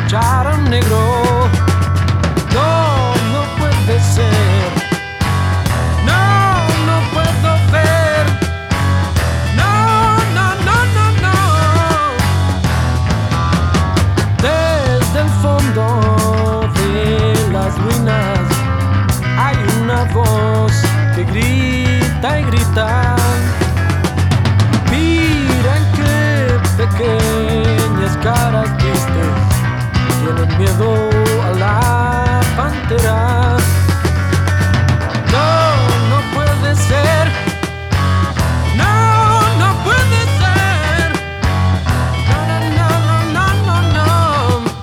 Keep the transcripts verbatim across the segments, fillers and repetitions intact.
escucharon negro. No, no puede ser. No, no puedo ver. No, no, no, no, no. Desde el fondo de las ruinas hay una voz que grita y grita. Miren qué pequeñas caras tristes tienen miedo a la pantera. No, no puede ser. No, no puede ser. No, no, no, no, no, no, no.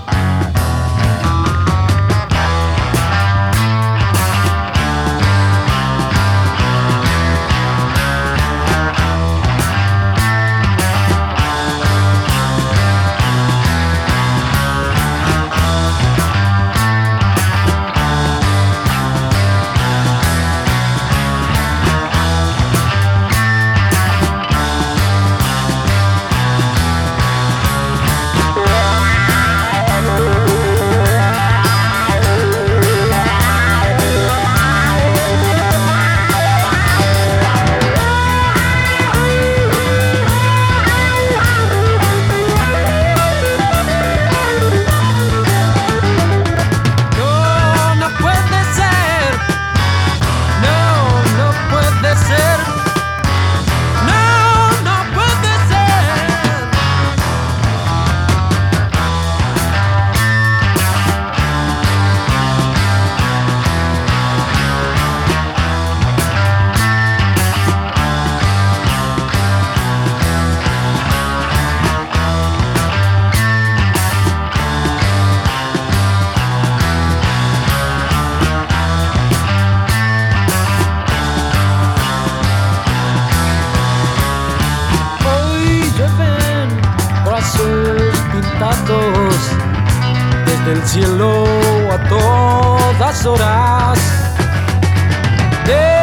Pintados desde el cielo a todas horas. De